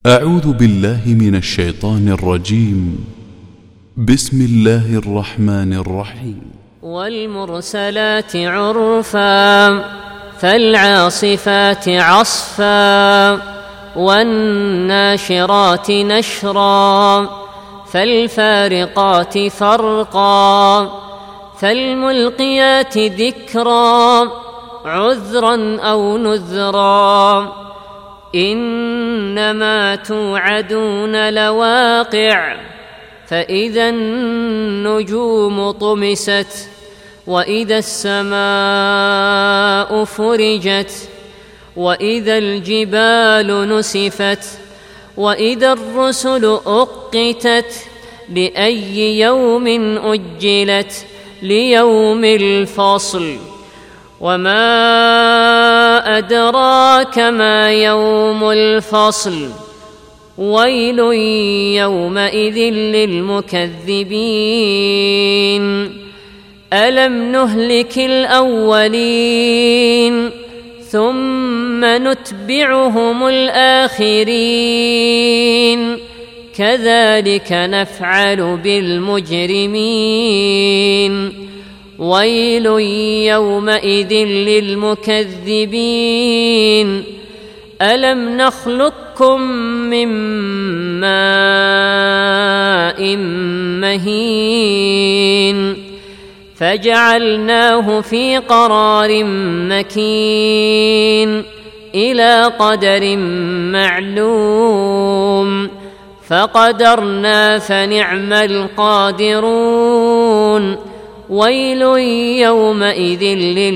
أعوذ بالله من الشيطان الرجيم. بسم الله الرحمن الرحيم. والمرسلات عرفا فالعاصفات عصفا والناشرات نشرا فالفارقات فرقا فالملقيات ذكرا عذرا أو نذرا إنما توعدون لواقع فإذا النجوم طمست وإذا السماء فرجت وإذا الجبال نسفت وإذا الرسل أقتت لأي يوم أجلت ليوم الفصل وما أدراك ما يوم الفصل ويل يومئذ للمكذبين ألم نهلك الأولين ثم نتبعهم الآخرين كذلك نفعل بالمجرمين ويل يومئذ للمكذبين ألم نخلقكم من ماء مهين فجعلناه في قرار مكين إلى قدر معلوم فقدرنا فنعم القادرون ويل يومئذ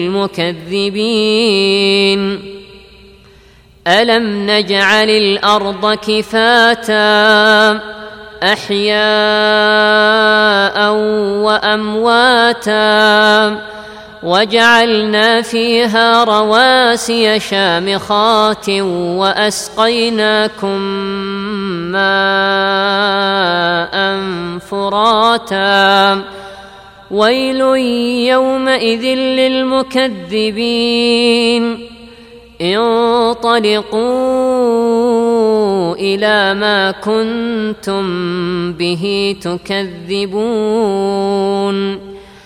للمكذبين ألم نجعل الأرض كفاتا أحياء وأمواتا وجعلنا فيها رواسي شامخات وأسقيناكم ماء فراتا ويل يومئذ للمكذبين انطلقوا إلى ما كنتم به تكذبون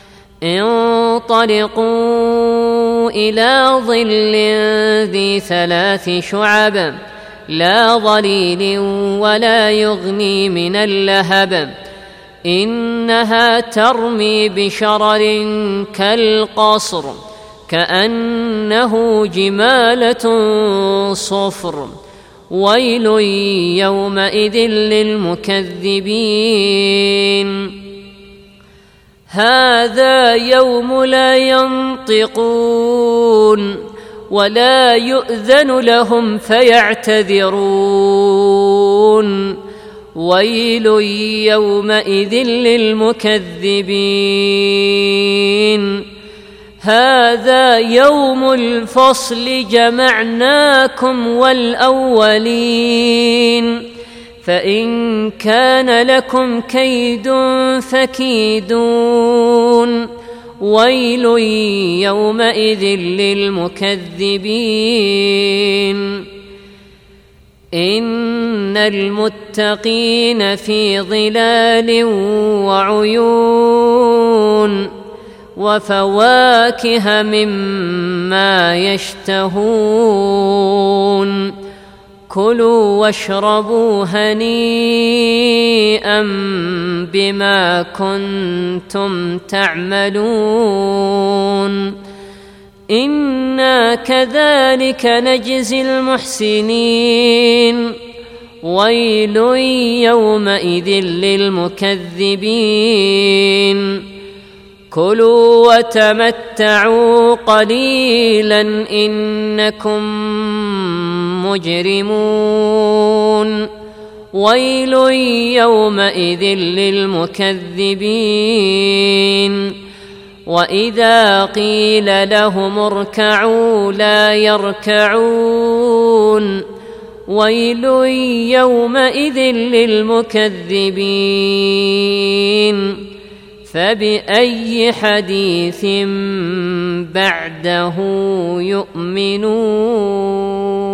انطلقوا إلى ظل ذي 3 شعب لا ظليل ولا يغني من اللهب إنها ترمي بشرر كالقصر كأنه جمالة صفر ويل يومئذ للمكذبين هذا يوم لا ينطقون ولا يؤذن لهم فيعتذرون ويل يومئذ للمكذبين هذا يوم الفصل جمعناكم والأولين فإن كان لكم كيد فكيدون ويل يومئذ للمكذبين إن المتقين في ظلال وعيون وفواكه مما يشتهون كلوا واشربوا هنيئا بما كنتم تعملون إنا كذلك نجزي المحسنين ويل يومئذ للمكذبين كلوا وتمتعوا قليلا إنكم مجرمون ويل يومئذ للمكذبين وإذا قيل لهم اركعوا لا يركعون ويل يومئذ للمكذبين فبأي حديث بعده يؤمنون